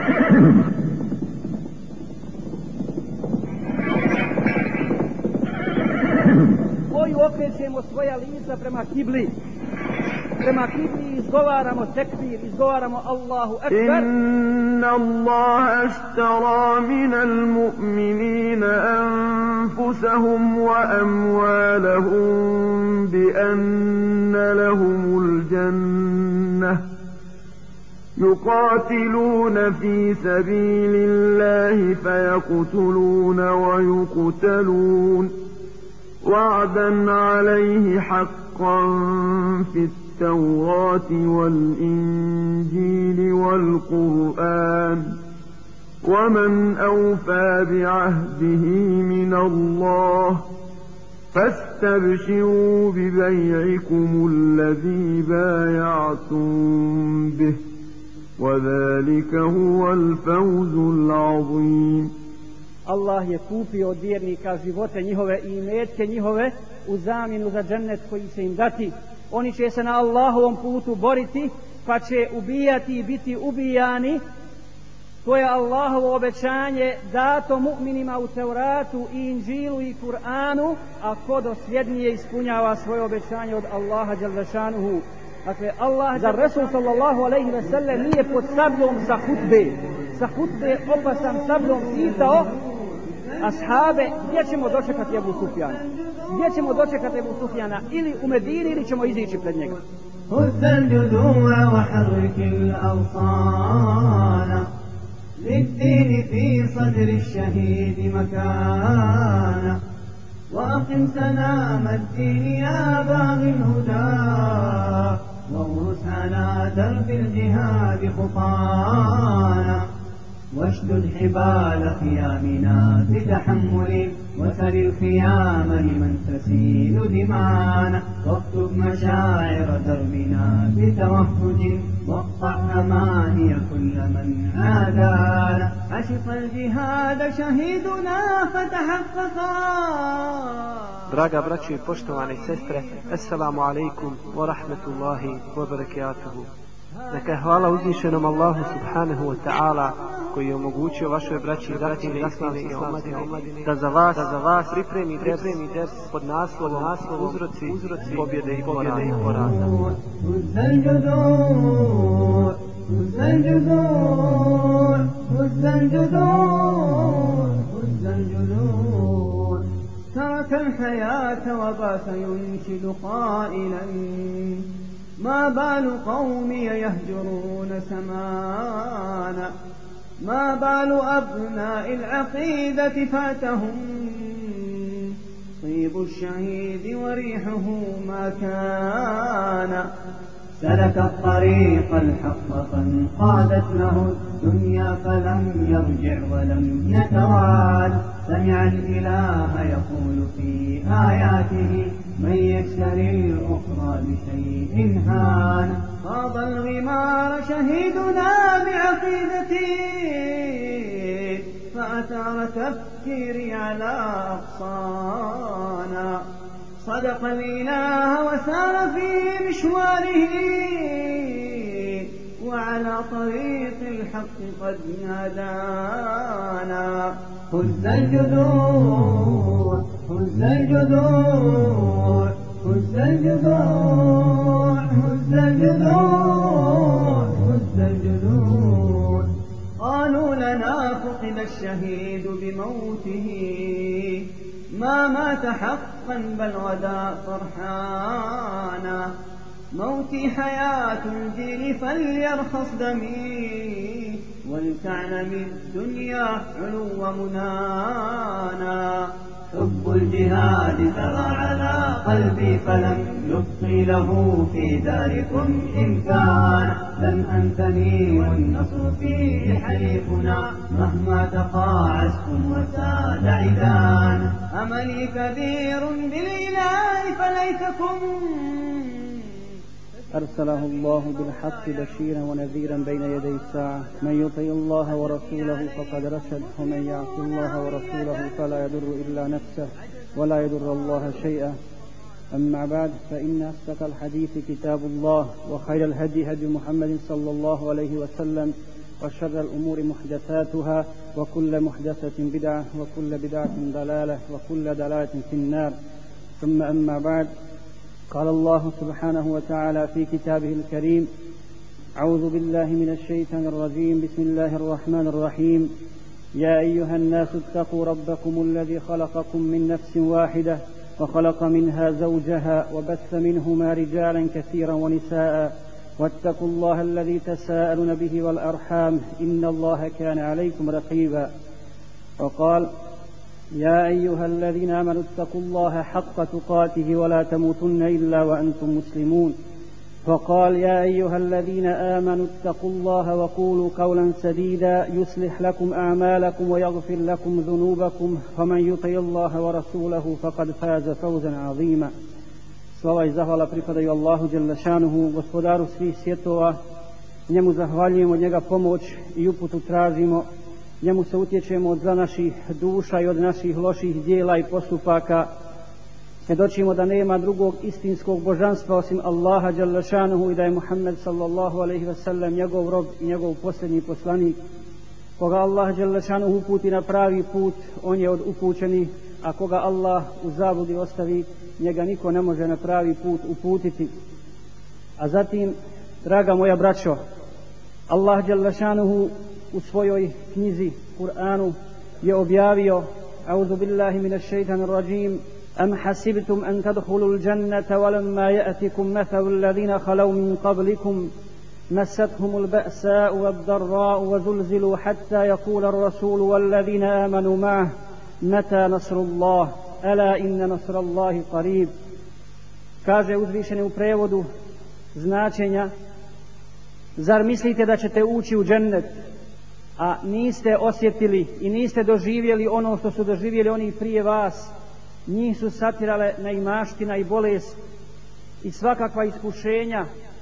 Koju okrećemo svoja lica prema kibli izgovaramo tekbir, izgovaramo Allahu Ekber. Inna Allaha ashtara minal mu'minina anfusahum wa amwalahum bi anna lahumul jannah يقاتلون في سبيل الله فيقتلون ويقتلون وعدا عليه حقا في التوراة والإنجيل والقرآن ومن أوفى بعهده من الله فاستبشروا ببيعكم الذي بايعتم به وذلك هو الفوز العظيم. Allah je kupio od vjernika živote njihove i imetke njihove u zamjenu za džennet koji će im dati. Oni će se na Allahovom putu boriti, pa će ubijati i biti ubijani. To je Allahovo obećanje dato mu'minima u Tevratu i Inđilu i Kur'anu, a ko dosljednije ispunjava svoje obećanje od Allaha dželle šanuhu. Dakle, Allah za Resul sallallahu alejhi ve sellem nije pod sabljom sa hutbe opasan sabljom pitao ashabe gdje ćemo dočekati Ebu Sufjana, ili u Medini ili ćemo izići pred njega. خذ الجذوع وحرك الأغصان للدين في صدر الشهيد مكانا وأقم سلام الدين يا باغي الهدى وارس على درب الجهاد خطانا واشدد حبال خيامنا بتحمل وسر الخيام لمن تسيل دمانا واكتب مشاعر دربنا بتوهج واقطع أماني كل من عادانا عشق الجهاد شهيدنا فتحققا. Draga braćo i poštovane sestre, assalamu alaikum wa rahmatullahi wa barakatuhu. Neka je hvala uzvišenom Allahu subhanahu wa ta'ala koji je omogućio vašoj braći i islamske i omladine da za vas pripremi ders pod naslovom uzroci pobjede i poraza. ترك الحياة وبات ينشد قائلا ما بال قومي يهجرون سمانا ما بال أبناء العقيدة فاتهم طيب الشهيد وريحه ما كان سلك الطريق الحق فانقادت له الدنيا فلم يرجع ولم يتوال سمع الإله يقول في آياته من يشتري الأخرى بشيء هان خاض الغمار شهيدنا بعقيدتي فأثار تفكيري على أغصانا صدق الإله وسار في مشواره وعلى طريق الحق قد نادانا هز الجذور هز الجذور هز الجذور هز الجذور هز الجذور قالوا لنا فقد الشهيد بموته ما مات حقا بل غدا فرحانا موتي حياة الجيل فليرخص دمي ولتعلم الدنيا علو منانا حب الجهاد سرى على قلبي فلم يبقي له في داركم إمكان لم أنتني والنصر فيه حليفنا مهما تقاعستم وساد عدان أملي كبير بالإله فليتكم أرسله الله بالحق بشيرا ونذيرا بين يدي الساعة من يطع الله ورسوله فقد رشد ومن يعص الله ورسوله فلا يضر إلا نفسه ولا يضر الله شيئا. أما بعد فإن أصدق الحديث كتاب الله وخير الهدي هدي محمد صلى الله عليه وسلم وشر الأمور محدثاتها وكل محدثة بدعة وكل بدعة ضلالة وكل ضلالة في النار. ثم أما بعد، قال الله سبحانه وتعالى في كتابه الكريم: أعوذ بالله من الشيطان الرجيم، بسم الله الرحمن الرحيم. يا أيها الناس اتقوا ربكم الذي خلقكم من نفس واحدة وخلق منها زوجها وبث منهما رجالا كثيرا ونساء واتقوا الله الذي تساءلون به والأرحام إن الله كان عليكم رقيبا. وقال: يا أيها الذين آمنوا اتقوا الله حق تقاته ولا تموتن إلا وأنتم مسلمون. وقال: يا أيها الذين آمنوا اتقوا الله وقولوا قولا سديدا يصلح لكم أعمالكم ويغفر لكم ذنوبكم ومن يطع الله ورسوله فقد فاز فوزا عظيما. Slava i zahvala pripadaju Allahu dželle šanuhu, gospodaru svih svjetova. Njemu zahvaljujemo, od njega pomoć i uputu tražimo. Njemu se utječemo od zla naših duša i od naših loših dijela i postupaka. Svjedočimo da nema drugog istinskog božanstva osim Allaha dželle šanuhu i da je Muhammed sallallahu alejhi ve sellem njegov rob i njegov posljednji poslanik. Koga Allah dželle šanuhu uputi na pravi put, on je od upućenih, a koga Allah u zabludi ostavi, njega niko ne može na pravi put uputiti. A zatim, draga moja braćo, Allah dželle šanuhu u svojoj knjizi Kur'anu je objavio: A'udhu billahi minash shaitanir rajim. أم حسبتم أن تدخلوا الجنة ولما يأتكم مثل الذين خلوا من قبلكم مستهم البأساء والضراء وزلزلوا حتى يقول الرسول والذين آمنوا معه متى نصر الله ألا إن نصر الله قريب. Kaže uzvišeni u prevodu značenja: zar mislite da ćete ući u džennet, a niste osjetili i niste doživjeli ono što su doživjeli oni prije vas? Njih su satirale neimaština i bolest i svakakva iskušenja.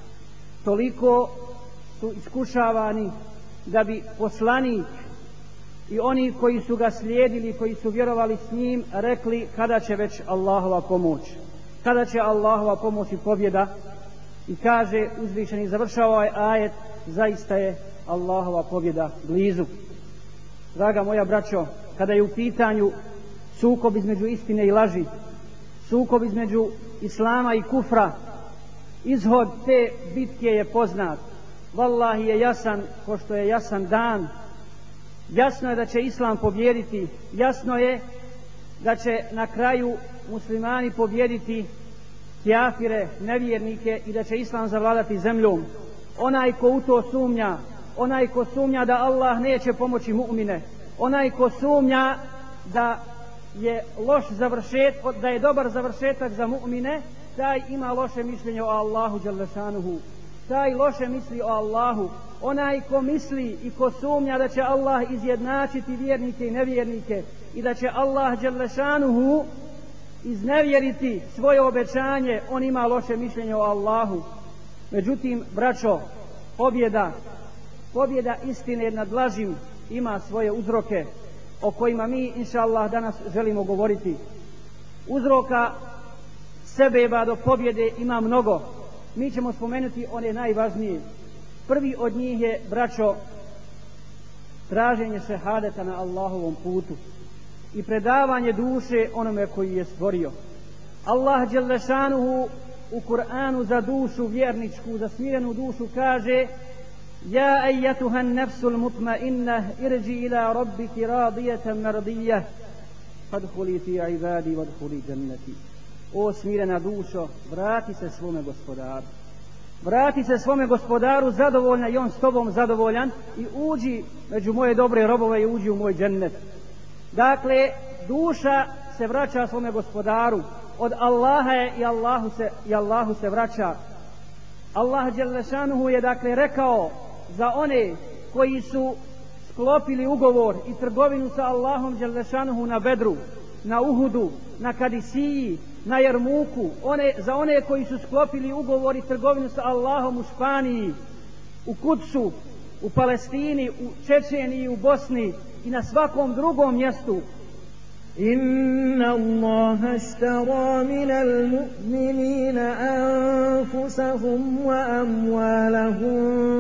Toliko su iskušavani da bi poslanik i oni koji su ga slijedili, koji su vjerovali s njim, rekli: kada će već Allahova pomoć, kada će Allahova pomoć i pobjeda. I kaže uzvišeni, završava ovaj ajet: zaista je Allahova pobjeda blizu. Draga moja braćo, kada je u pitanju sukob između istine i laži, sukob između islama i kufra, ishod te bitke je poznat. Wallahi je jasan, pošto je jasan dan. Jasno je da će islam pobjediti, jasno je da će na kraju muslimani pobjediti kjafire, nevjernike, i da će islam zavladati zemljom. Onaj ko u to sumnja, onaj ko sumnja da Allah neće pomoći mu'mine, onaj ko sumnja da je loš završetak, da je dobar završetak za mu'mine, taj ima loše mišljenje o Allahu dželle šanuhu, taj loše misli o Allahu. Onaj ko misli i ko sumnja da će Allah izjednačiti vjernike i nevjernike i da će Allah dželle šanuhu iznevjeriti svoje obećanje, on ima loše mišljenje o Allahu. Međutim, braćo, pobjeda istine nad lažim ima svoje uzroke o kojima mi inša Allah danas želimo govoriti. Uzroka sebeba do pobjede ima mnogo. Mi ćemo spomenuti one najvažnije. Prvi od njih je, braćo, traženje šehadeta na Allahovom putu i predavanje duše onome koji je stvorio. Allah dželle šanuhu u Kur'anu za dušu vjerničku, za smirenu dušu kaže: Ja eyyatuhan nafsul mutmainnah irji ila rabbiki radiyatan mardiyah fadkhuli fi ibadi wadkhuli jannati. O smirena dušo, vrati se svome gospodaru. Vrati se svome gospodaru zadovoljna i on s tobom zadovoljan, i uđi među moje dobre robove i uđi u moj džennet. Dakle, duša se vraća svome gospodaru, od Allaha je i Allahu se vraća. Allah dželle šanuhu je dakle rekao za one koji su sklopili ugovor i trgovinu sa Allahom dželle šanuhu na Bedru, na Uhudu, na Kadisiji, na Jermuku, za one koji su sklopili ugovor i trgovinu sa Allahom u Španiji, u Kudsu, u Palestini, u Čečeniji, u Bosni i na svakom drugom mjestu, إن الله اشترى من المؤمنين أنفسهم وأموالهم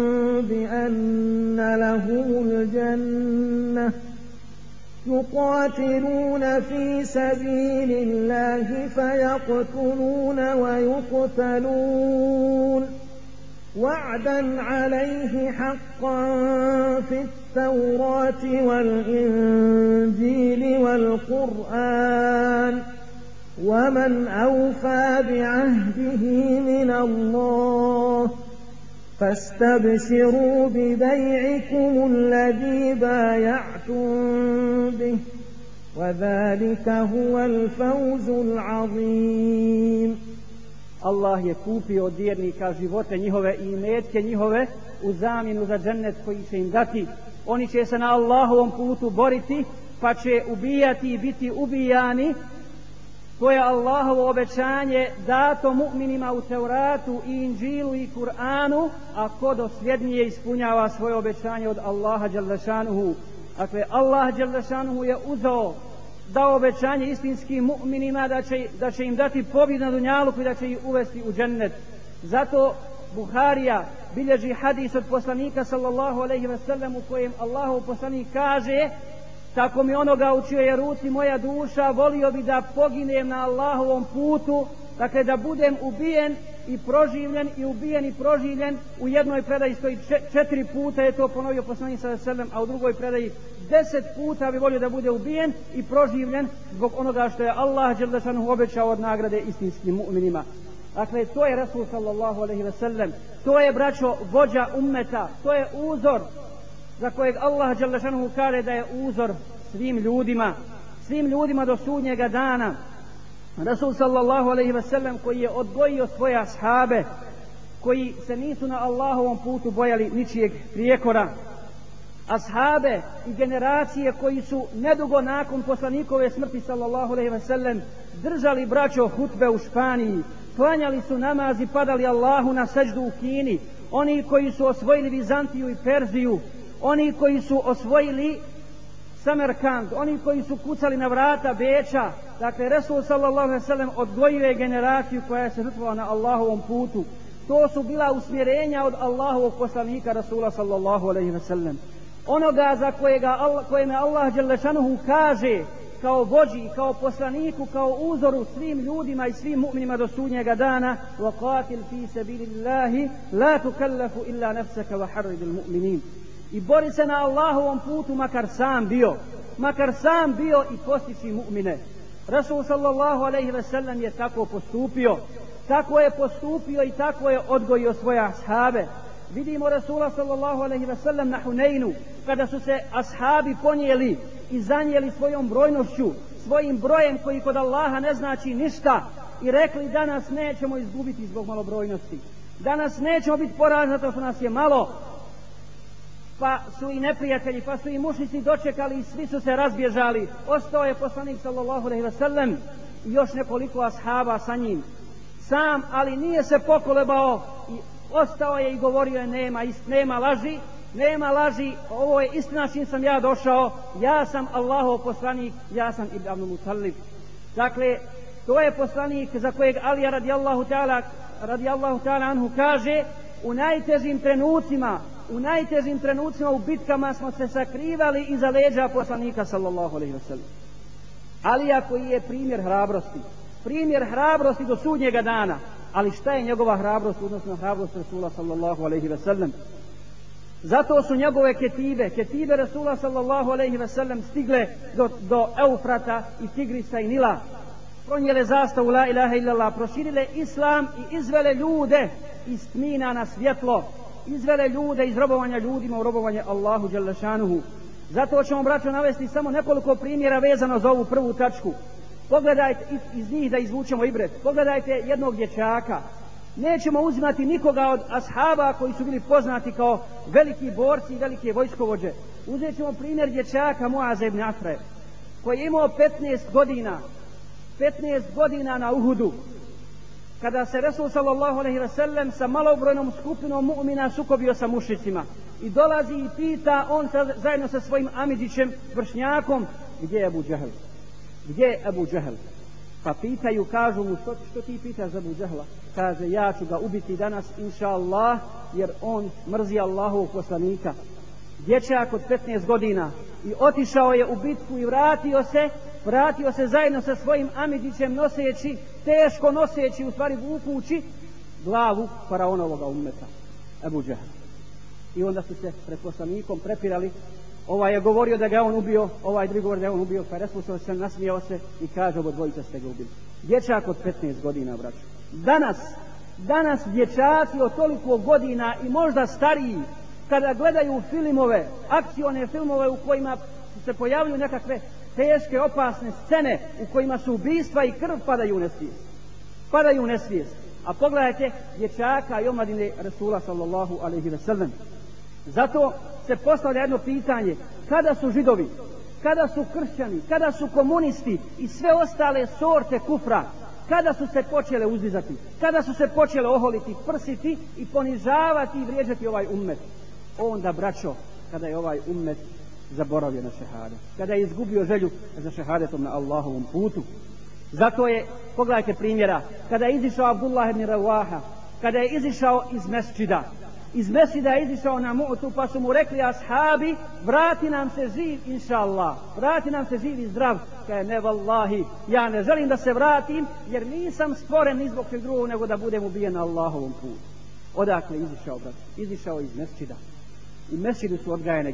بأن لهم الجنة يقاتلون في سبيل الله فيقتلون ويقتلون وعدا عليه حقا في التوراة والإنجيل والقرآن ومن أوفى بعهده من الله فاستبشروا ببيعكم الذي بايعتم به وذلك هو الفوز العظيم. Allah je kupio od vjernika živote njihove i imetke njihove u zamjenu za džennet koji će im dati. Oni će se na Allahovom putu boriti, pa će ubijati i biti ubijani. To je Allahovo obećanje dato mu'minima u Teuratu i Inđilu i Kur'anu, a ko dosljednije ispunjava svoje obećanje od Allaha dželle šanuhu. Dakle, Allah dželle šanuhu je dao obećanje istinskim mu'minima da će im dati pobjedu na dunjaluku i da će ih uvesti u džennet. Zato Buharija bilježi hadis od poslanika sallallahu alejhi ve sellem u kojem Allahov poslanik kaže: tako mi onoga u čijoj je ruci moja duša, volio bi da poginem na Allahovom putu, dakle da budem ubijen i proživljen i ubijen i proživljen. U jednoj predaji stoji 4 puta je to ponovio poslanik sallallahu alejhi ve sellem, a u drugoj predaji 10 puta bi volio da bude ubijen i proživljen zbog onoga što je Allah dželle šanuhu obećao od nagrade istinskim mu'minima. Dakle, to je Rasul sallallahu alejhi ve sellem, to je, braćo, vođa ummeta, to je uzor za kojeg Allah dželle šanuhu kaže da je uzor svim ljudima do sudnjega dana. Rasul sallallahu alejhi ve sellem koji je odgojio svoje ashabe, koji se nisu na Allahovom putu bojali ničijeg prijekora, ashabe i generacije koji su nedugo nakon poslanikove smrti sallallahu alejhi ve sellem držali, braćo, hutbe u Španiji, klanjali su namaz i padali Allahu na seždu u Kini, oni koji su osvojili Vizantiju i Perziju, oni koji su osvojili Samarkand, oni koji su kucali na vrata Beča. Dakle, Resul sallallahu alejhi ve sellem odgojio je generaciju koja se žrtvovala na Allahovom putu. To su bila usmjerenja od Allahovog poslanika Rasula sallallahu alejhi ve sellem, onoga za kojeme Allah dželle šanuhu kaže kao vođi, kao poslaniku, kao uzoru svim ljudima i svim mu'minima do sudnjega dana: وَقَاتِلْ فِي سَبِيلِ اللَّهِ لَا تُكَلَّفُ إِلَّا نَفْسَكَ وَحَرِّضِ الْمُؤْمِنِينَ. I bori se na Allahovom putu makar sam bio i postići mu'mine. Rasul sallallahu alejhi ve sellem je tako postupio i tako je odgojio svoje ashabe. Vidimo Rasula sallallahu alejhi ve sellem na Huneynu, kada su se ashabi ponijeli i zanijeli svojom brojnošću, svojim brojem koji kod Allaha ne znači ništa, i rekli: danas nećemo izgubiti zbog malobrojnosti, danas nećemo biti poraženi zato što nas je malo. Pa su i neprijatelji, pa su i mušnici dočekali i svi su se razbježali. Ostao je poslanik sallallahu alejhi ve sellem i još nekoliko ashaba sa njim, sam, ali nije se pokolebao i ostao je i govorio je: nema laži, ovo je istina s čim sam ja došao, ja sam Allahov poslanik, ja sam Ibn Abdul Mutalib. Dakle, to je poslanik za kojeg Alija radijallahu ta'ala anhu kaže: u najtežim trenucima u bitkama smo se sakrivali iza leđa poslanika sallallahu alejhi ve sellem. Alija koji je primjer hrabrosti do sudnjega dana. Ali šta je njegova hrabrost odnosno hrabrost Rasula sallallahu alejhi ve sellem? Zato su njegove ketibe Rasula sallallahu alejhi ve sellem stigle do Eufrata i Tigrisa i Nila, pronijele zastavu la ilaha illallah, proširile islam i izvele ljude iz tmina na svjetlo, izvele ljude iz robovanja ljudima u robovanje Allahu dželle šanuhu. Zato ćemo, braćo, navesti samo nekoliko primjera vezano za ovu prvu tačku. Pogledajte iz njih da izvučemo ibret. Pogledajte jednog dječaka. Nećemo uzimati nikoga od ashaba koji su bili poznati kao veliki borci i velike vojskovođe. Uzet ćemo primjer dječaka Muaza ibn Afre, koji je imao 15 godina na Uhudu, kada se Resul sallallahu alejhi ve sellem sa malobrojnom skupinom mu'mina sukobio sa mušricima. I dolazi i pita on zajedno sa svojim amidžićem, vršnjakom: gdje je Abu Džehl? gdje je Ebu Džehel? Pa pitaju, kažu mu, što ti pitaš za Ebu Džehla? Kaže, ja ću ga ubiti danas, inša Allah, jer on mrzi Allahovog poslanika. Dječak od 15 godina i otišao je u bitku i vratio se zajedno sa svojim Amidžićem teško noseći, u stvari vukući glavu faraonovog ummeta, Ebu Džehel. I onda su se pred poslanikom prepirali. Ovaj je govorio da ga on ubio, ovaj drugi govori da je on ubio, pa Resul se nasmijao se i kaže, obodvojica ste ga ubili. Dječak od 15 godina, braćo. Danas dječaci od toliko godina i možda stariji, kada gledaju filmove, akcione filmove u kojima se pojavljuju nekakve teške, opasne scene, u kojima su ubistva i krv, padaju u nesvijest. A pogledajte dječaka i omladine Resula sallallahu alejhi ve sellem. Zato se postavlja jedno pitanje, kada su Židovi, kada su kršćani, kada su komunisti i sve ostale sorte kufra, kada su se počele uzdizati, kada su se počele oholiti, prsiti i ponižavati i vrijeđati ovaj ummet? Onda, braćo, kada je ovaj ummet zaboravio na šehadet, kada je izgubio želju za šehadetom na Allahovom putu. Zato je, pogledajte primjera, kada je izišao Abdullah ibn Rawaha, kada je izišao iz mesčida je izišao na Mu'tu, pa su mu rekli ashabi, vrati nam se živ, inša Allah, vrati nam se živ i zdrav. Kaže, ne vallahi, ja ne želim da se vratim, jer nisam stvoren ni zbog čeg drugog, nego da budem ubijen na Allahovom putu. Odakle izišao, brat? Izišao iz mesčida. U mesčidu su odgajane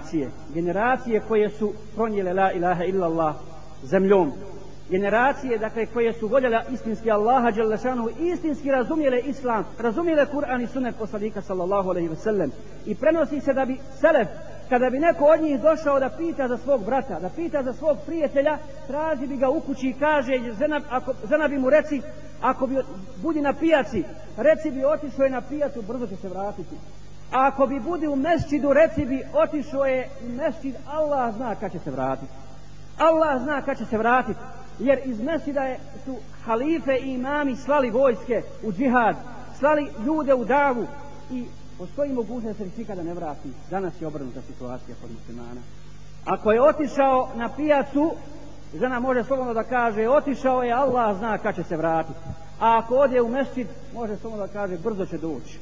generacije koje su pronijele la ilaha illallah zemljom. Generacije, dakle, koje su voljele istinski Allaha dželle šanuhu, istinski razumjele Islam, razumjele Kur'an i sunnet poslanika sallallahu alejhi ve sellem. I prenosi se da bi selef, kada bi neko od njih došao da pita za svog brata, da pita za svog prijatelja, traži bi ga u kući i kaže, žena bi mu reci, ako bi budi na pijaci, reci bi otišao je na pijacu, brzo će se vratiti. A ako bi budi u mesčidu, reci bi otišao je u mesčid, Allah zna kad će se vratiti. Allah zna kad će se vratiti. Jer iz mesčida su halife i imami slali vojske u džihad, slali ljude u davu i postoji mogućnost da se nikada ne vrati. Danas je obrnuta situacija kod muslimana. Ako je otišao na pijacu, žena može slobodno da kaže, otišao je, Allah zna kad će se vratiti. A ako ode u mesčid, može slobodno da kaže, brzo će doći,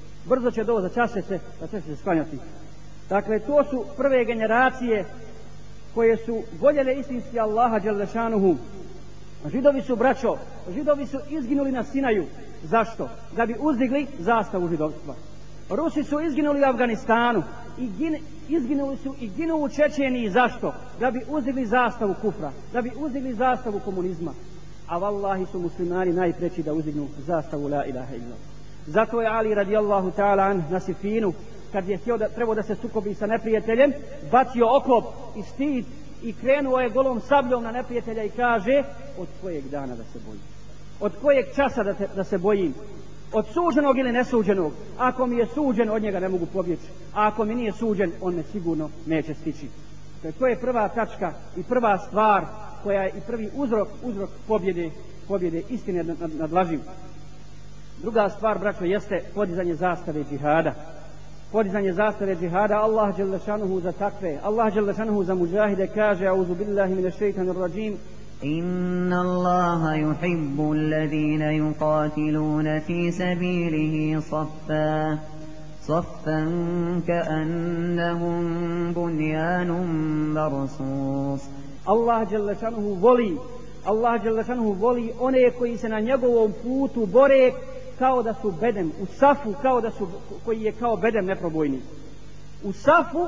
za čas će se sklanjati. Dakle, to su prve generacije koje su voljele istinski Allaha dželle šanuhu. Židovi su, braćo, Židovi su izginuli na Sinaju. Zašto? Da bi uzdigli zastavu židovstva. Rusi su izginuli u Afganistanu i izginuli su i ginu u Čečeniji. Zašto? Da bi uzdigli zastavu kufra, da bi uzdigli zastavu komunizma. A vallahi su muslimani najpreći da uzdignu zastavu la ilaha illallah. Zato je Ali radijallahu ta'ala an na Sifinu, kad je trebao da se sukobi sa neprijateljem, bacio oklop i štit i krenuo je golom sabljom na neprijatelja i kaže, od kojeg dana da se bojim? Od kojeg časa da se bojim? Od suđenog ili nesuđenog? Ako mi je suđen, od njega ne mogu pobjeći. A ako mi nije suđen, on me sigurno neće stići. To je prva tačka i prva stvar koja je i prvi uzrok pobjede istine nad lažim. Druga stvar, braćo, jeste podizanje zastave džihada. Podizanje zastave džihada, Allah dželle šanuhu za takve, Allah dželle šanuhu za muđahide kaže, auzu billahi minash šejtanir racim, inna Allaha yuhibbu alladhina yuqatiluna fi sabilihi saffan ka'annahum bunyanun marsus. Allah dželle šanuhu voli one koji se na njegovom putu bore kao da su bedem, u safu koji je kao bedem neprobojni. U safu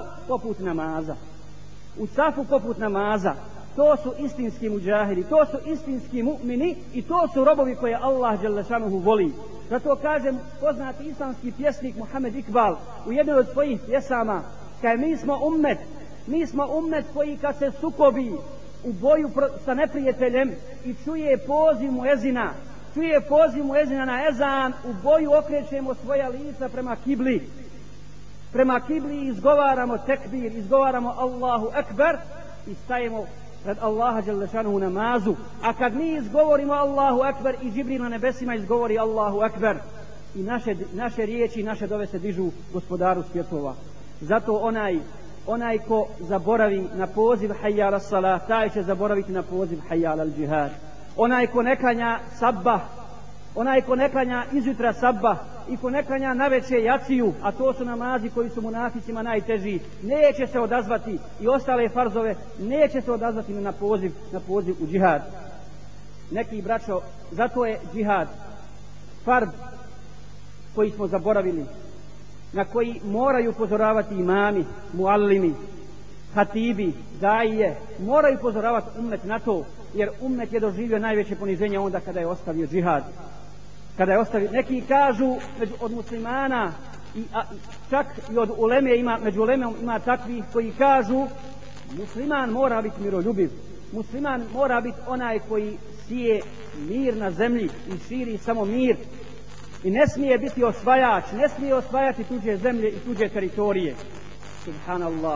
poput namaza. To su istinski muđahidi, to su istinski mu'mini i to su robovi koje Allah dželle šanuhu voli. Zato kažem, poznati islamski pjesnik Muhammed Iqbal u jednoj od svojih pjesama, kaže, mi smo ummet koji kad se sukobi u boju sa neprijateljem i čuje poziv muezina na ezan, u boju okrećemo svoja lica prema kibli, izgovaramo tekbir, izgovaramo Allahu Ekber i stajemo pred Allaha dželle šanuhu namazu. A kad mi izgovorimo Allahu Ekber i Džibril na nebesima izgovori Allahu Ekber i naše riječi i naše dove se dižu gospodaru svjetova. Zato onaj onaj ko zaboravi na poziv hayya ala salah, taj će zaboraviti na poziv hayya ala džihad. Onaj ko ne klanja sabah, onaj ko ne klanja izjutra sabah i ko ne klanja navečer jaciju, a to su namazi koji su munaficima najteži, neće se odazvati, i ostale farzove, neće se odazvati na poziv u džihad. Neki braćo, zato je džihad fard koji smo zaboravili, na koji moraju upozoravati imami, muallimi, hatibi, daije, moraju upozoravati ummet na to, jer ummet je doživio najveće poniženje onda kada je ostavio džihad. Neki kažu od muslimana, čak i od uleme među ulemom ima takvih koji kažu musliman mora biti miroljubiv, musliman mora biti onaj koji sije mir na zemlji i širi samo mir i ne smije biti osvajač, ne smije osvajati tuđe zemlje i tuđe teritorije. Subhanallah,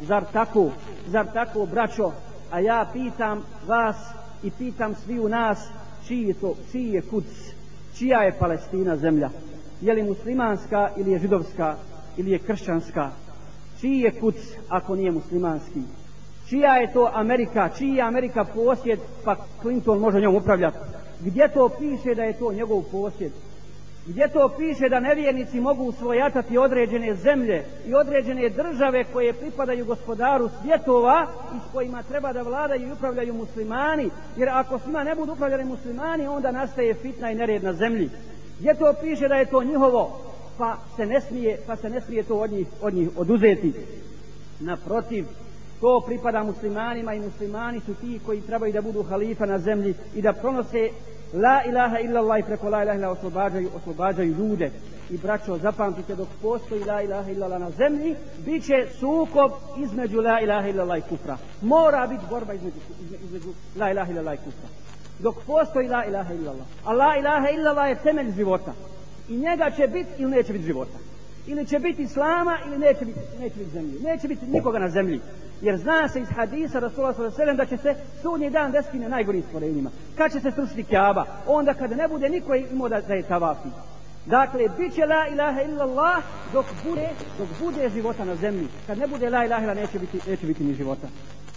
zar tako braćo? A ja pitam vas i pitam svi u nas, čiji je Kuds, čija je Palestina zemlja? Je li muslimanska ili je židovska ili je kršćanska? Čiji je Kuds ako nije muslimanski? Čija je to Amerika? Čiji je Amerika posjed pa Clinton može njom upravljati? Gdje to piše da je to njegov posjed? Gdje to piše da nevjernici mogu svojatati određene zemlje i određene države koje pripadaju gospodaru svjetova i s kojima treba da vladaju i upravljaju muslimani? Jer ako s njima ne budu upravljali muslimani, onda nastaje fitna i nered na zemlji. Gdje to piše da je to njihovo, pa se ne smije to od njih oduzeti? Naprotiv, to pripada muslimanima i muslimani su ti koji trebaju da budu halifa na zemlji i da pronose la ilaha illallah i preko la ilaha illallah oslobađaju ljude. I braćo, zapamtite, dok postoji la ilaha illallah na zemlji, bit će sukob između la ilaha illallah i kufra. Mora biti borba između la ilaha illallah i kufra. Dok postoji la ilaha illallah. A la ilaha illallah je temelj života. I njega će biti ili neće biti života. Ili će biti islama ili neće biti zemlji. Neće biti nikoga na zemlji. Jer zna se iz hadisa Rasulullah s.a.v. da će se sudnji dan desiti na najgorim stvorenjima. Kad će se srušiti Kjaba? Onda kada ne bude niko imao da je tavafi. Dakle, bit će la ilaha illallah dok bude života na zemlji. Kad ne bude la ilaha illallah neće biti ni života.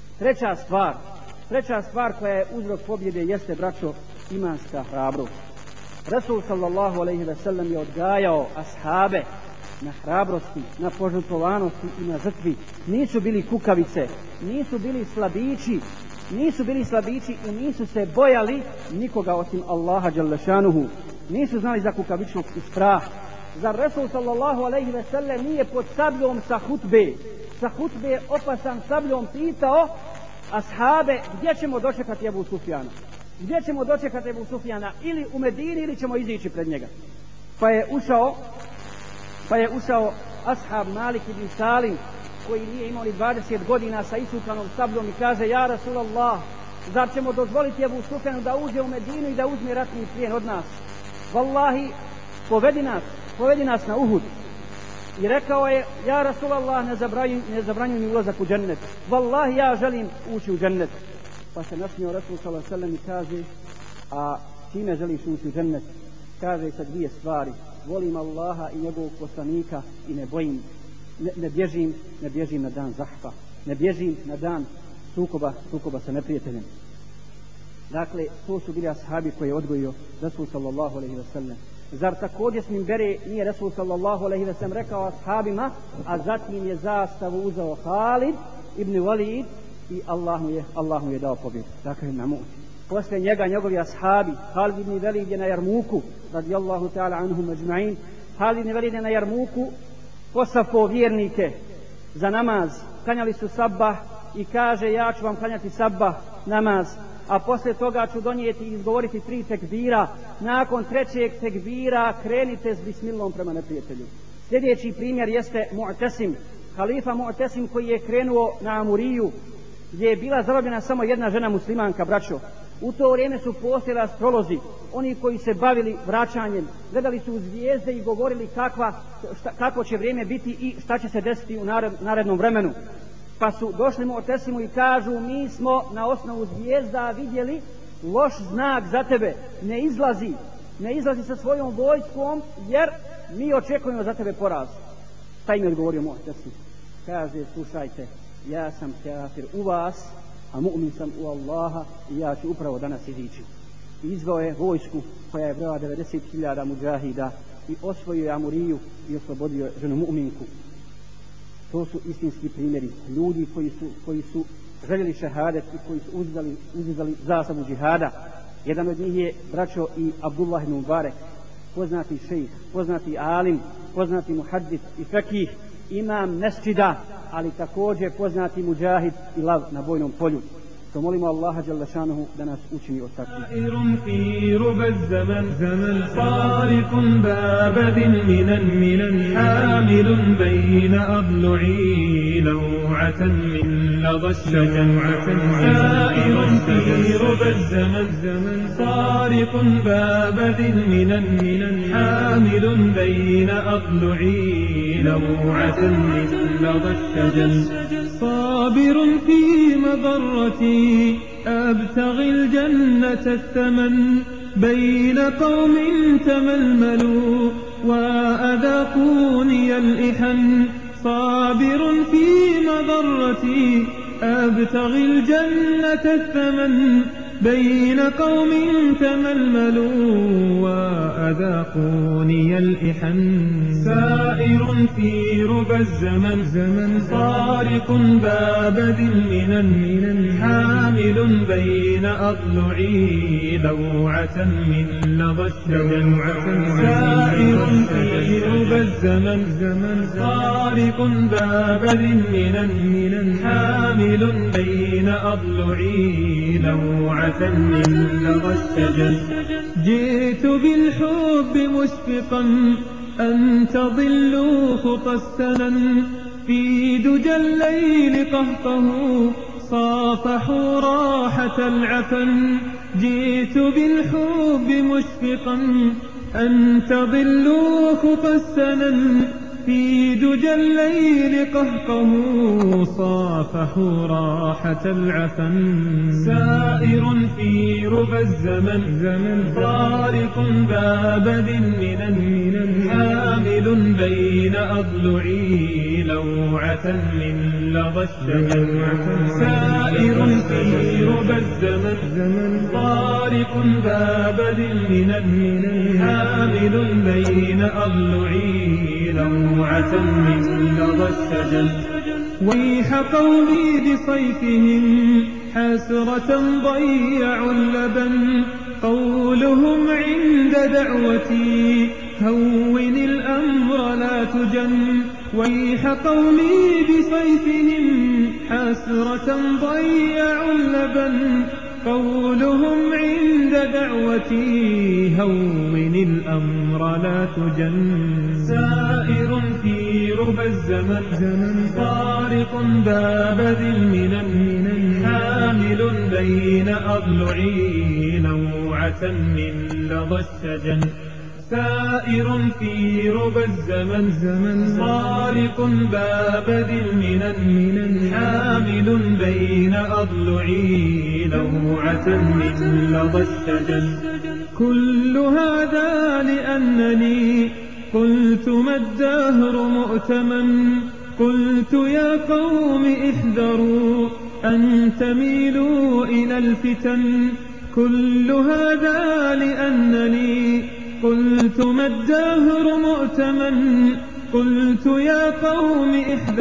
Treća stvar koja je uzrok pobjede jeste, braćo, imanska hrabrost. Rasul sallallahu alejhi ve sellem je odgajao ashabe na hrabrosti, na požrtvovanosti i na žrtvi. Nisu bili kukavice, nisu bili slabići i nisu se bojali nikoga osim Allaha dželle šanuhu. Nisu znali za kukavičnost i strah. Zar Rasul sallallahu alejhi ve sellem nije pod sabljom sa hutbe opasan sabljom pitao ashabe gdje ćemo dočekati Ebu Sufjana? Gdje ćemo dočekati Ebu Sufjana? Ili u Medini ili ćemo izići pred njega? Pa je ušao ashab Malik ibn Salim, koji nije imao ni 20 godina, sa isukanom sabljom i kaže: ja Rasulallah, zar ćemo dozvoliti Ebu Sufjanu da uđe u Medinu i da uzme ratni plijen od nas? Wallahi, povedi nas na Uhud. I rekao je: ja Rasulallah, ne zabranjuj mi ulazak u džennet. Wallahi, ja želim ući u džennet. Pa se nasmio Rasul sallallahu alejhi ve sellem i kaže: a čime želiš ući u džennet? Kaže sa dvije stvari: volim Allaha i njegovog poslanika i ne bojim, ne bježim na dan zahfa, ne bježim na dan sukoba sa neprijateljem. Dakle, to su bili ashabi koje je odgojio Rasul sallallahu alejhi ve sellem. Zar također s minbere nije Rasul sallallahu alejhi ve sellem rekao ashabima, a zatim je zastavu uzeo Halid ibn Walid i Allah mu je dao pobjedu. Dakle, na Mu'ti. Posle njega njegovi ashabi, Halid ibn Walid je na Jarmuku, radijallahu ta'ala anhum ajma'in. Halid ibn Walid je na Jarmuku posafo vjernike za namaz. Klanjali su sabah i kaže: ja ću vam klanjati sabah namaz, a posle toga ću donijeti i izgovoriti 3 tekbira. Nakon 3. tekbira krenite s bismillom prema neprijatelju. Sljedeći primjer jeste Mu'tasim, halifa Mu'tasim, koji je krenuo na Amuriju, gdje je bila zarobljena samo jedna žena muslimanka, braćo. U to vrijeme su postojali astrolozi, oni koji se bavili vraćanjem, gledali su u zvijezde i govorili kako će vrijeme biti i šta će se desiti u narednom vremenu. Pa su došli Mu'tasimu i kažu: mi smo na osnovu zvijezda vidjeli loš znak za tebe, ne izlazi sa svojom vojskom jer mi očekujemo za tebe poraz. Šta im je odgovorio Mu'tasim? kaže slušajte, ja sam kafir u vas, a mu'min sam u Allaha i ja ću upravo danas izići. I izveo je vojsku koja je brala 90.000 muđahida i osvojio je Amuriju i oslobodio ženu mu'minku. To su istinski primjeri ljudi koji su željeli šehadet i koji su uzizali zastavu džihada. Jedan od njih je braćo i Abdullah ibn Mubarek, poznati šejh, poznati alim, poznati muhaddis i fekih, imam mesdžida, ali također poznati muđahid i lav na bojnom polju. To molimo Allaha dželle šanehu da nas učini od takvih. في ربى الزمن زمن طارق بابد من حامل بين أضلعي لوعة من لظى الشجن سائر في ربى الزمن زمن طارق بابد من حامل بين أضلعي لوعة من لظى الشجن صابر في مضرتي أبتغي الجنة الثمن بين قوم تململوا وأذاقوني الإحن صابر في مضرتي أبتغي الجنة الثمن بين قوم تململوا وأذاقوني الإحن سائر في ربى الزمن زمن طارق بابد من حامل بين أضلعي لوعة من لظى الشجن سائر في ربى الزمن زمن طارق بابد من حامل بين أضلعي لوعة من لظى الشجن جئت بالحب مشفقا أن تضلوا خطى السنن في دجى الليل قهقه صافحوا راحة العفن جئت بالحب مشفقا أن تضلوا خطى السنن في دجى الليل قهقه صافحوا راحة العفن سائر في ربى الزمن زمن طارق بابد من حامل بين أضلعي لوعة من لظى الشجن سائر في ربى الزمن زمن طارق بابد من حامل بين أضلعي لوعة من لظى الشجن ويح قومي بصيفهم حسرة ضيعوا اللبن قولهم عند دعوتي هون الأمر لا تجن ويح قومي بصيفهم حسرة ضيعوا اللبن قولهم عند دعوتي هون الأمر لا تجن سائر في ربى الزمن زمن طارق بابد من حامل بين أضلعي لوعة من لظى الشجن سائر في ربى الزمن زمن طارق بابد من حامل بين أضلعي لوعة من لظى الشجن كل هذا لأنني قلت ما الدهر مؤتمن قلت يا قوم احذروا أن تميلوا إلى الفتن كل هذا لأنني قلت ما الدهر مؤتمن قلت يا قوم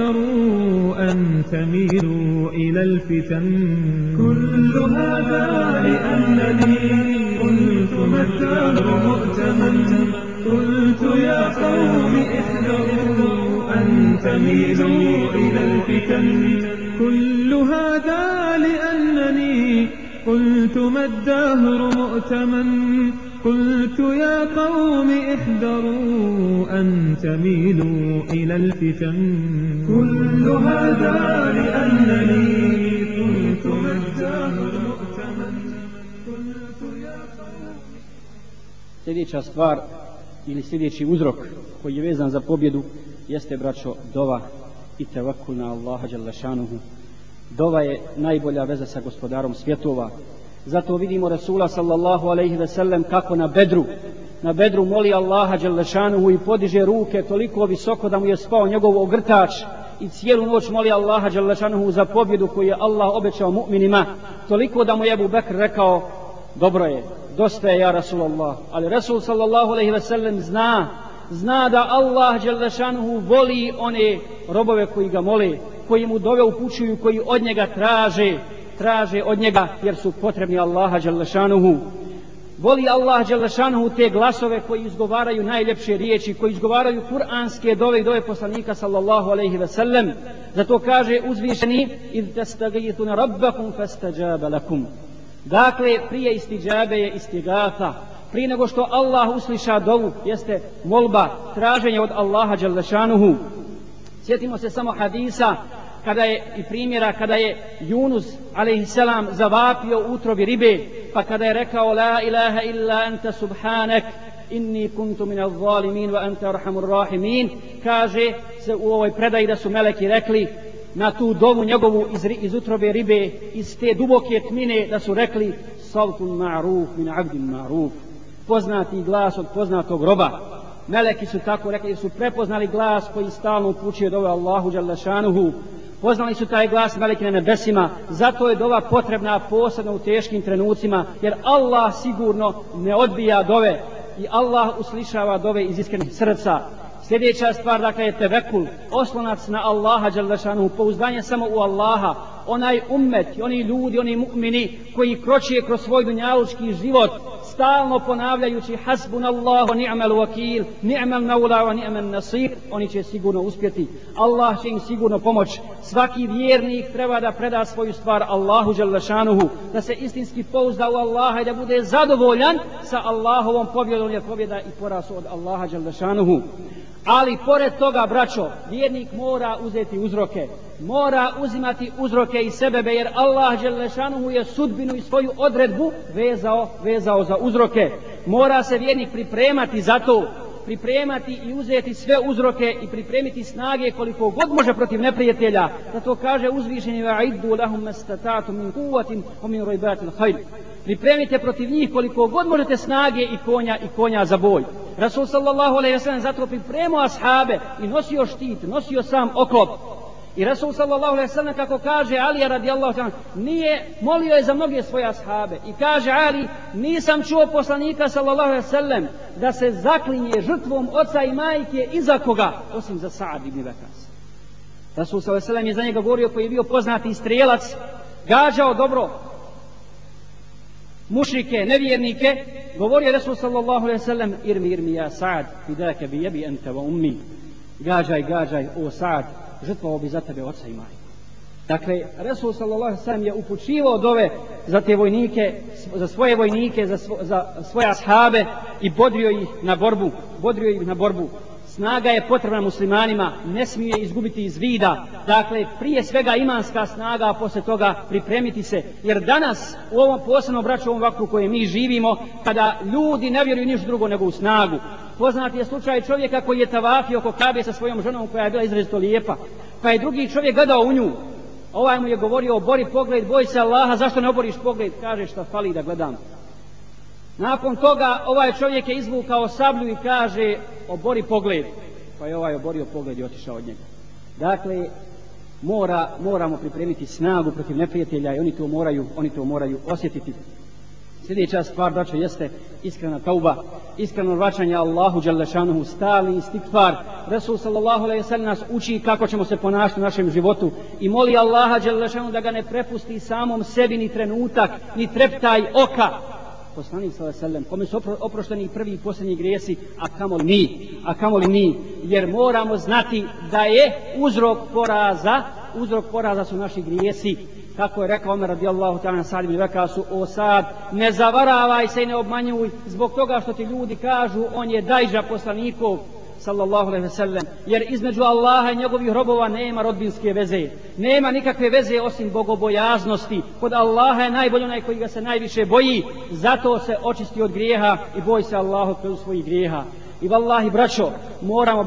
احذروا أن تميلوا إلى الفتن كل هذا لأنني قلت ما الدهر مؤتمن قلت يا قوم احذروا أن تميلوا إلى الفتن كل هذا لأنني قلت ما الدهر مؤتمن قلت يا قوم احذروا أن تميلوا إلى الفتن كل هذا لأنني قلت ما الدهر مؤتمن قلت يا قوم. Sljedeća stvar ili sljedeći uzrok koji je vezan za pobjedu jeste, braćo, dova i tevakul na Allaha dželle šanuhu. Dova je najbolja veza sa gospodarom svjetova. Zato vidimo Rasula sallallahu alejhi ve sellem kako na Bedru moli Allaha dželle šanuhu i podiže ruke toliko visoko da mu je spao njegov ogrtač i cijelu noć moli Allaha dželle šanehu za pobjedu koju je Allah obećao mu'minima, toliko da mu je Abu Bekr rekao: dobro je, dosta je ja Rasulallah. Ali Rasul sallallahu alejhi ve sellem zna da Allah dželle šanehu voli one robove koji ga mole, koji mu dove upućuju, koji od njega traže od njega jer su potrebni Allaha dželle šanehu. Voli Allah dželle šanehu te glasove koji izgovaraju najljepše riječi, koji izgovaraju kuranske dove i dove poslanika sallallahu alejhi ve sellem. Zato kaže uzvišeni: "Iz tastagithuna rabbakum fastajaba lakum." Dakle, prije istidžabe je istighatha. Prije nego što Allah usliša dovu, jeste molba, traženje od Allaha dželle šanehu. Sjetimo se samo hadisa i primjera kada je Yunus alejhiselam zavapio u utrobi ribe, pa kada je rekao: la ilaha illa anta subhanak inni kuntu minaz zalimin wa anta arhamur rahimin. Kaže se u ovoj predaji da su meleki rekli na tu dovu njegovu iz utrobe ribe, iz te duboke tmine, da su rekli: savtun ma'ruf min abdin ma'ruf, poznati glas od poznatog roba. Meleki su tako rekli, su prepoznali glas koji stalno upućuje dove Allahu dželle šanehu. Poznali su taj glas meleki na nebesima, zato je dova potrebna posebno u teškim trenucima, jer Allah sigurno ne odbija dove i Allah uslišava dove iz iskrenih srca. Sljedeća stvar, dakle, je tevekul, oslonac na Allaha dželle šanehu, pouzdanje samo u Allaha. Onaj ummet, oni ljudi, oni mu'mini koji kroče kroz svoj dunjalučki život, stalno ponavljajući hasbunallahu ni'mal wakil, ni'mal maula wa ni'man nasir, oni će sigurno uspjeti. Allah će im sigurno pomoći. Svaki vjernik treba da preda svoju stvar Allahu dželle šanehu, da se istinski pouzda u Allaha i da bude zadovoljan sa Allahovom pobjedom, jer pobjeda i poraz od Allaha dželle šanehu. Ali pored toga, braćo, vjernik mora uzeti uzroke, mora uzimati uzroke i sebebe, jer Allah dželle šanehu je sudbinu i svoju odredbu vezao za uzroke. Mora se vjernik pripremati za to, pripremati i uzeti sve uzroke i pripremiti snage koliko god može protiv neprijatelja. Zato kaže uzvišeni: "Wa'iddu lahum mastata'tum min quwwatin wa min ribatil khayl." Pripremite protiv njih koliko god možete snage i konja za boj. Rasul sallallahu alejhi ve sellem zato pripremao ashabe i nosio štit, nosio sam oklop. I Rasul sallallahu alejhi ve sellem, kako kaže Ali radijallahu anhu, molio je za mnoge svoje ashabe i kaže Ali: nisam čuo poslanika sallallahu alejhi ve sellem da se zaklinje žrtvom oca i majke iza koga, osim za Sa'd ibn Wakas. Rasul sallallahu alejhi ve sellem je za njega govorio, koji je bio poznati strijelac, gađao dobro mušrike, nevjernike. Govorio Rasul sallallahu alejhi ve sellem: irmi ja Sa'd, fidaka bi abi anta wa ummi. Gađaj o Sa'd, žrtvovao bi za tebe oca i majku. Dakle, Rasul sallallahu alejhi ve sellem je upućivao dove za te vojnike, za svoje vojnike, za svoje ashabe i bodrio ih na borbu. Snaga je potrebna muslimanima, ne smije izgubiti iz vida. Dakle, prije svega imanska snaga, a poslije toga pripremiti se. Jer danas, u ovom posebnom, braću, ovom vaktu u kojem mi živimo, kada ljudi ne vjeruju ništa drugo nego u snagu. Poznati je slučaj čovjeka koji je tavafio oko Kabe sa svojom ženom koja je bila izrazito lijepa. Pa je drugi čovjek gledao u nju. Ovaj mu je govorio: obori pogled, boj se Allaha, zašto ne oboriš pogled? Kaže: šta fali da gledam. Nakon toga ovaj čovjek je izvukao sablju i kaže: obori pogled. Pa je ovaj oborio pogled i otišao od njega. Dakle, moramo pripremiti snagu protiv neprijatelja i oni to moraju osjetiti. Sljedeća stvar, braćo, jeste iskrena tauba, iskreno vraćanje Allahu dželle šanehu, stalni istikfar. Rasul sallallahu alejhi ve sellem nas uči kako ćemo se ponašati u našem životu i moli Allaha dželle šanehu da ga ne prepusti samom sebi ni trenutak, ni treptaj oka. Poslanik sallallahu alejhi ve sellem, kome su oprošteni prvi i posljednji grijesi, a kamoli mi, jer moramo znati da je uzrok poraza su naši grijesi. Kako je rekao Omer radijallahu ta'ala Sa'd ibn Waqasu: o Sa'd, ne zavaravaj se i ne obmanjuj zbog toga što ti ljudi kažu on je dajđa poslanikov sallallahu alejhi ve sellem, jer između Allaha i njegovih robova nema rodbinske veze, nema nikakve veze osim bogobojaznosti. Kod Allaha je najbolji onaj koji ga se najviše boji, zato se očisti od grijeha i boj se Allahu kroz svojih grijeha. I vallahi, braćo, moramo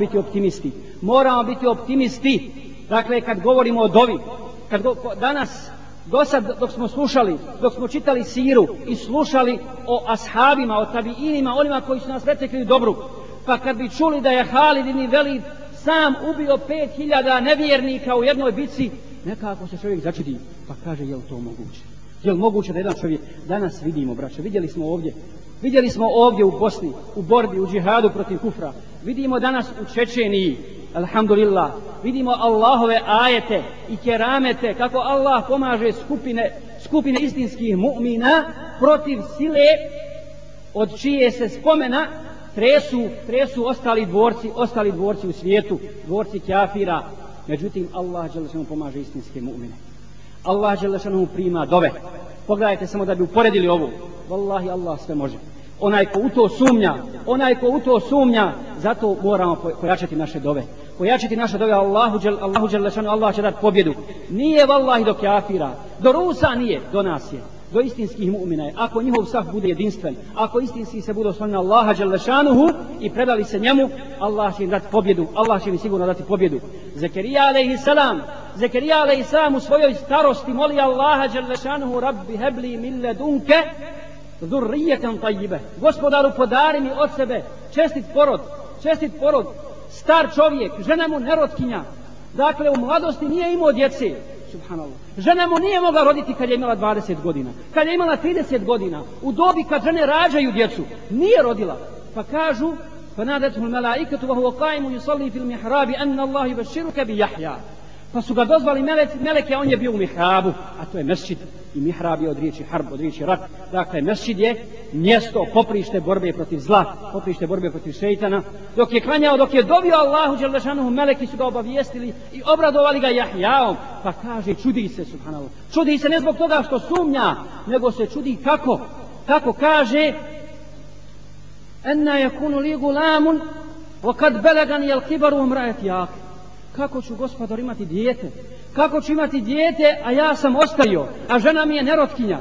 biti optimisti. Dakle, kad govorimo o dovi, danas, dosad dok smo čitali siru i slušali o ashabima, o tabiinima, onima koji su nas pretekli dobru, pa kad bi čuli da je Halid ibn Velid sam ubio 5000 nevjernika u jednoj bitci, nekako se čovjek začudi, pa kaže, jel to moguće? Jel moguće da jedan čovjek, danas vidimo, braće, vidjeli smo ovdje u Bosni, u borbi, u džihadu protiv kufra, vidimo danas u Čečeniji, alhamdulillah, vidimo Allahove ajete i keramete, kako Allah pomaže skupine istinskih mu'mina protiv sile od čije se spomena tresu ostali dvorci u svijetu, dvorci kafira. Međutim, Allah dželešanu pomaže istinske mu'mine. Allah dželešanu prima dove. Pogledajte samo da bi uporedili ovu. Wallahi, Allah sve može. Onaj ko u to sumnja, zato moramo pojačati naše dove. Pojačati naše dove Allahu dželešanu, Allah će dati pobjedu. Nije wallahi do kafira, do Rusa nije, do nas je. Do istinskih mu'mina je. Ako njihov saf bude jedinstven, ako istinski se budu oslonili na Allaha dželešanuhu i predali se njemu, Allah će im dati pobjedu. Allah će im sigurno dati pobjedu. Zekerija alejhiselam u svojoj starosti moli Allaha dželešanuhu, Rabbi hebli min ledunke zurrijeten tajjibe. Gospodaru, podari mi od sebe čestit porod, star čovjek, žena mu nerotkinja. Dakle, u mladosti nije imao djece. Subhanallah. Žena mu nije mogla roditi kad je imala 20 godina, kad je imala 30 godina, u dobi kad žene rađaju djecu, nije rodila. Pa kažu, فَنَادَتْهُ الْمَلَائِكَةُ وَهُوَ قَائِمٌ يُصَلِّي فِي الْمِحْرَابِ أَنَّ اللَّهَ يُبَشِّرُكَ بِيَحْيَا. Pa su ga dozvali meleke, on je bio u mihrabu, a to je mesdžid. I mihrab je od riječi harb, od riječi rat. Dakle, mesdžid je mjesto, poprište borbe protiv zla, poprište borbe protiv šejtana. Dok je klanjao, dok je dovio Allahu dželešanuhu, meleki su ga obavijestili i obradovali ga Jahjaom. Pa kaže, čudi se, subhanallah. Čudi se ne zbog toga što sumnja, nego se čudi kako kaže, enna yakunu li gulamun wa kad balagani al-kibaru imra'ati akhi. Kako ću, Gospodar, imati dijete? Kako ću imati dijete, a ja sam ostario, a žena mi je nerotkinja?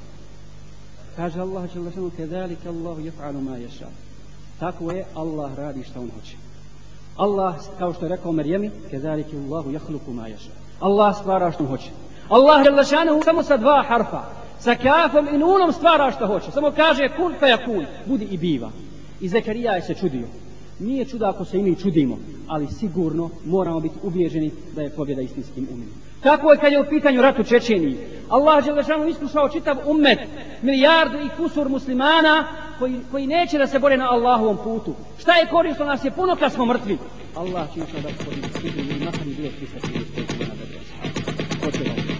Kaže Allah dželle kezalika Allahu yef'alu ma yasha. Tako je, Allah radi što on hoće. Allah, kao što je rekao Marijemi, kezalika Allahu yakhluqu ma yasha. Allah stvara što hoće. Allah dželle samo sa 2 harfa, sa kafom i nunom stvara što hoće. Samo kaže kun fe yakun, budi i biva. I Zekarija je se čudio. Nije čuda ako se i mi čudimo, ali sigurno moramo biti ubijeđeni da je pobjeda istinskim umetom. Tako je kad je u pitanju rat u Čečeniji. Allah dželešanu iskušao čitav ummet, milijardu i kusur muslimana koji neće da se bore na Allahovom putu. Šta je korisno, nas je puno kad smo mrtvi. Allah će išao da pobjedi stigli ili makar bilo 335 godina da je hoće da je.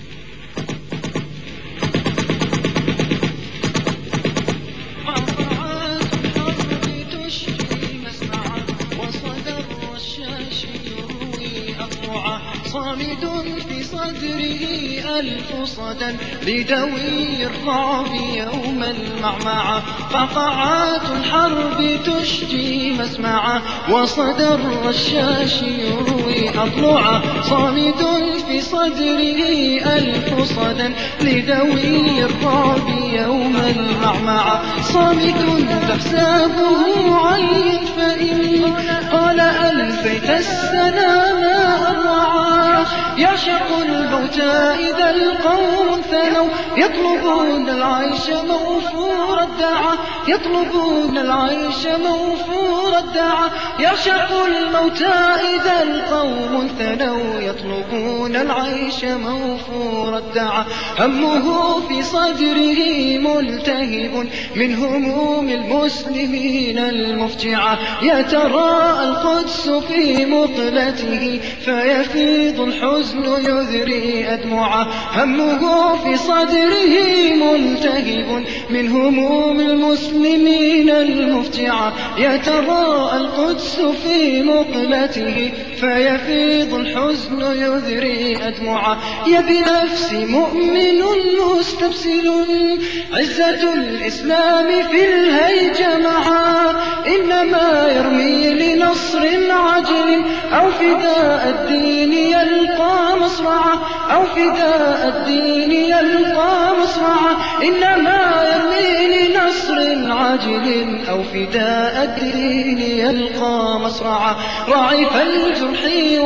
صامد في صدره ألف صدى لدوي الرعب يوم المعمعة فقعات الحرب تشجي مسمعة وصدى الرشاش يروي أضلعا صامد في صدره ألف صدى لدوي الرعب يوم المعمعة صامد تحسابه عين فإن قال ألفيت السلام أروعا يعشق الموتى إذا القوم ثنوا يطلبون العيش موفور الدعاء يطلبون العيش موفور الدعاء يعشق الموتى إذا القوم ثنوا يطلبون العيش موفور الدعاء همه في صدره ملتهب من هموم المسلمين المفجعة يتراءى القدس في مقلته فيفيض الحزن يذري أدمعه همه في صدره ملتهب من هموم المسلمين المفجعة يتراءى القدس في مقلته فيفيض الحزن يذري أدمعه يا بنفس مؤمن مستبسل عزة الإسلام في الهيجة معا إنما يرمي لنصر عاجل أو فداء الدين يلقى مصرعا أو فداء الدين يلقى مصرعا إنما يرمي لنصر نصر عاجل أو فداء الدين يلقى مصرعا. راعف الجرح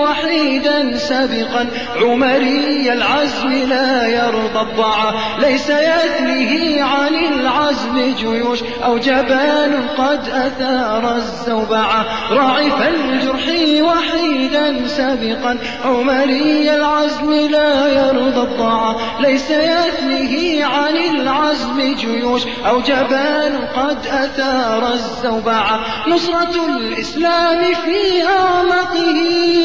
وحيدا سابقا عمري العزم لا يرضى الضعا. ليس يثنيه عن العزم جيوش أو جبان قد أثار الزوبعة. راعف الجرح وحيدا سابقا عمري العزم لا يرضى الضعا. ليس يثنيه عن العزم جيوش أو جبان قد أثار الزوبعة. نصرة الإسلام في أعمقه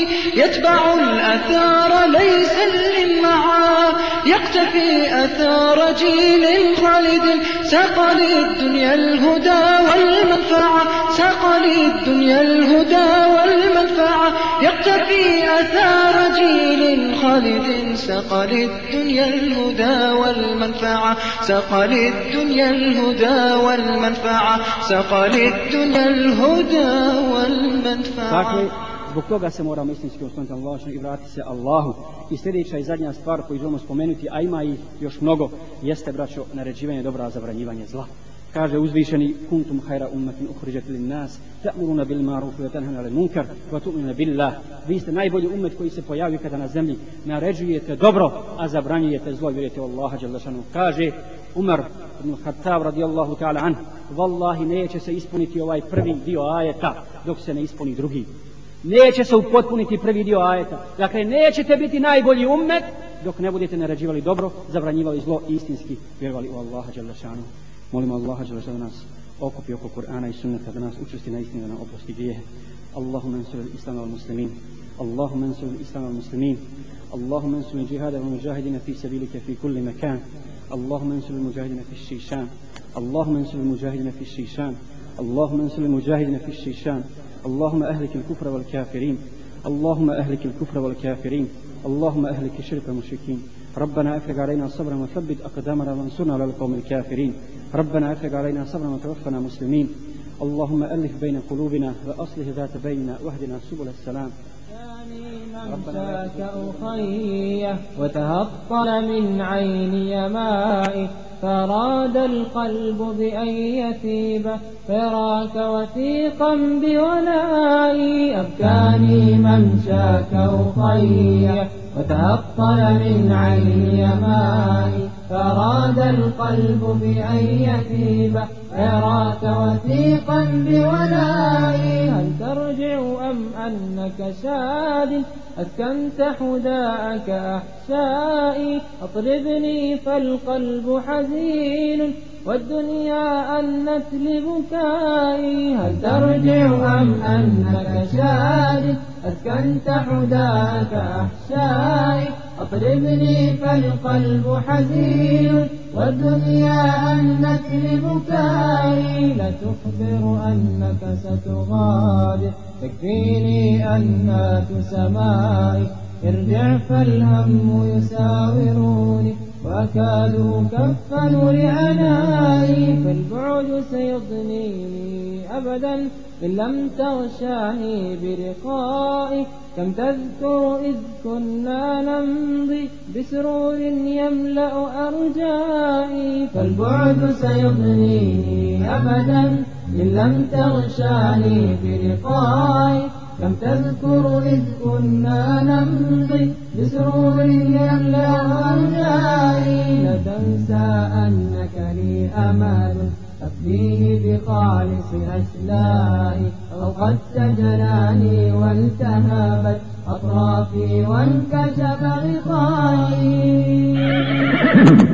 يتبع الأثار ليس للمعا. يقتفي أثار جيل خالد ساق للدنيا الهدى والمنفعة. ساق للدنيا الهدى والمنفعة. يقتفي أثار جيل خالد ساق للدنيا الهدى والمنفعة. ساق للدنيا الهدى والمنفعة. ساق للدنيا الهدى والمنفعة. Zbog toga se moramo istinski osloniti na Allah i vratiti se Allahu. I sljedeća i zadnja stvar koju želimo spomenuti, a ima ih još mnogo, jeste, braćo, naređivanje dobra, a zabranjivanje zla. Kaže uzvišeni: kuntum hajra ummatin ukhrijat lin nas ta'muruna bil ma'ruf wa tanhauna 'anil munkar wa tu'minuna billah. Vi ste najbolji ummet koji se pojavi kada na zemlji, naređujete dobro, a zabranjujete zlo i vjerujete u Allaha dželle šanehu. Kaže Umar ibn Khattab radijallahu ta'ala an: wallahi neće se ispuniti ovaj prvi dio ajeta dok se ne ispuni drugi. Neće se upotpuniti prvi dio ajeta. Dakle, nećete biti najbolji ummet dok ne budete naređivali dobro, zabranjivali zlo i istinski vjerovali u Allaha dželle šanehu. Molimo Allaha dželle šanehu da nas okupi oko Kur'ana i sunneta, da nas učvrsti na istini, da nam oprosti grijehe. Allahumma ansur al-islam wal muslimin. Allahumma ansur al-islam wal muslimin. Allahumma ansur al-jihad wal mujahidin fi sabilika fi kulli makan. Allahumma ansur al-mujahidin fi ash-shishan. Allahumma ansur al-mujahidin fi ash-shishan. Allahumma ansur al-mujahidin fi ash-shishan. اللهم أهلك الكفر والكافرين. اللهم أهلك الكفر والكافرين. اللهم أهلك الشرك والمشركين. ربنا أفرغ علينا صبرا وثبت أقدامنا وانصرنا على القوم الكافرين. ربنا أفرغ علينا صبرا وتوفنا مسلمين. اللهم ألف بين قلوبنا وأصلح ذات بيننا واهدنا سبل السلام. ممساك أخيه وتهطل من عيني مائي. فأراد القلب بأن يثيب فيراك وثيقا بولائي. أبكاني ممشاك أخي وتهطل من عيني مائي. فأراد القلب بأن يثيب فيراك وثيقا بولائي. هل ترجع أم أنك شاد أسكنت حداءك أحشائي. أطربني فالقلب حزين والدنيا أنت لبكائي. هل ترجع أم أنك شاد أسكنت حداءك أحشائي. أطربني فالقلب حزين والدنيا أنت لبكائي. لا تخبر أنك ستغادر تكفيني أنات سمائي. ارجع فالهم يساوروني وأكاد كفا لعنائي. فالبعد سيضنيني أبدا إن لم تغشاني بلقائي. كم تذكر إذ كنا نمضي بسرور يملأ أرجائي. فالبعد سيضنيني أبدا إن لم تغشاني بلقائي. كم تذكر إذ كنا نمضي بسرور يملأ أرجائي. لا تنسى أنك لي أمل أفديه بخالص أشلائي. أوقدت جناني والتهبت أطرافي وانكشف غطائي.